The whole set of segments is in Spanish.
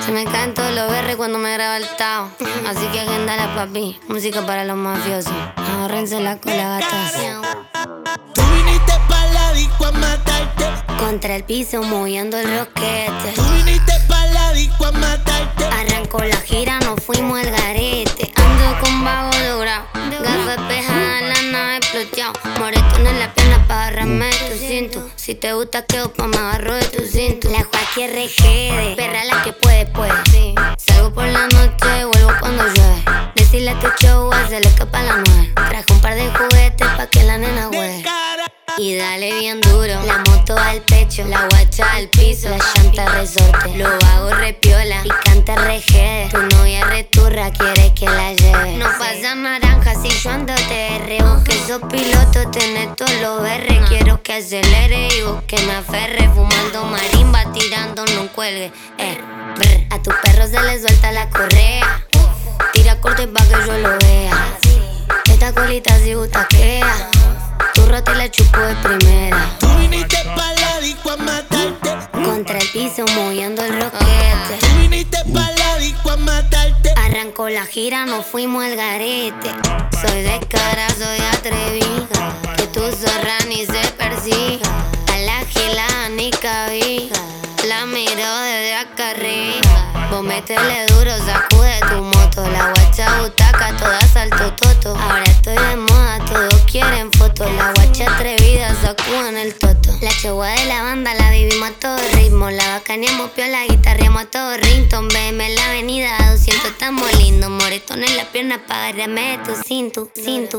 Se me caen todos los berres cuando me graba el tao. Así que agéndala, papi. Música para los mafiosos. Ahórrense la cola, gatas. Tú viniste pa' la disco a matarte. Contra el piso moviendo el roquete. Tú viniste pa' la disco a matarte. Arrancó la gira, nos fuimos al garete. Ando con vago logrado. Gafas pejadas en la nave exploteado. Moretón en la pierna pa' agarrarme tu cinto. Si te gusta quedo pa' me agarro de tu cinto. La Joaquín RGD, perra la que puede. Salgo por la noche, vuelvo cuando llueve. Decirle a tu show, se le escapa la nuez. Traje un par de juguetes pa' que la nena juegue. Y dale bien duro, la moto al pecho, la guacha al piso, la llanta resorte, lo hago repiola, picante RG. Tu novia returra, quiere que la lleve. No pasa naranja si yo ando TR. Vos que sos piloto, tenés todos los R. Quiero que acelere y vos que me aferre. Fumando marimba, tirando no cuelgue. A tu perro se le suelta la correa. Tira corte pa' que yo lo vea. Esta colita si butaquea. Tu rata la chupo de primera. Tú viniste pa' la disco a matarte. Contra el piso moviendo el roquete. Tú viniste pa' la disco a matarte. Arrancó la gira, nos fuimos al garete. Soy de cara, soy atrevida. Que tu zorra ni se persiga. A la gila ni cabija. La miro desde acá arriba. Vos métele duro, sacude tu moto. La guacha butaca, toda salto toto. Ahora estoy de moda, todos quieren fotos. La guacha atrevida, sacuden el toto. La chegua de la banda, la vivimos a todo ritmo. La bacaneamos piola, guitarreamos a todo rington. BM en la avenida, 200 estamos lindos. Moretón en la pierna pa' agarrarme de tu cinto.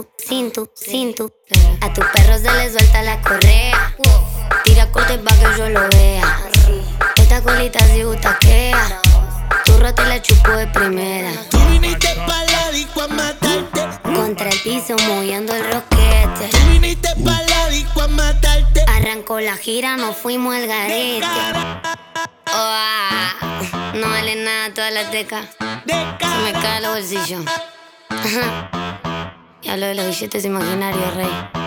A tu perro se le suelta la correa. Tira corte pa' que yo lo vea. Esta colita si butaquea. Tu rata la chupo de primera. Tú viniste pa' la disco a matarte. Contra el piso moviendo el roquete. Tú viniste pa' la disco a matarte. Arrancó la gira, nos fuimos al garete. No vale nada toda la teca. Se me caen los bolsillos. Y hablo de los billetes imaginarios, rey.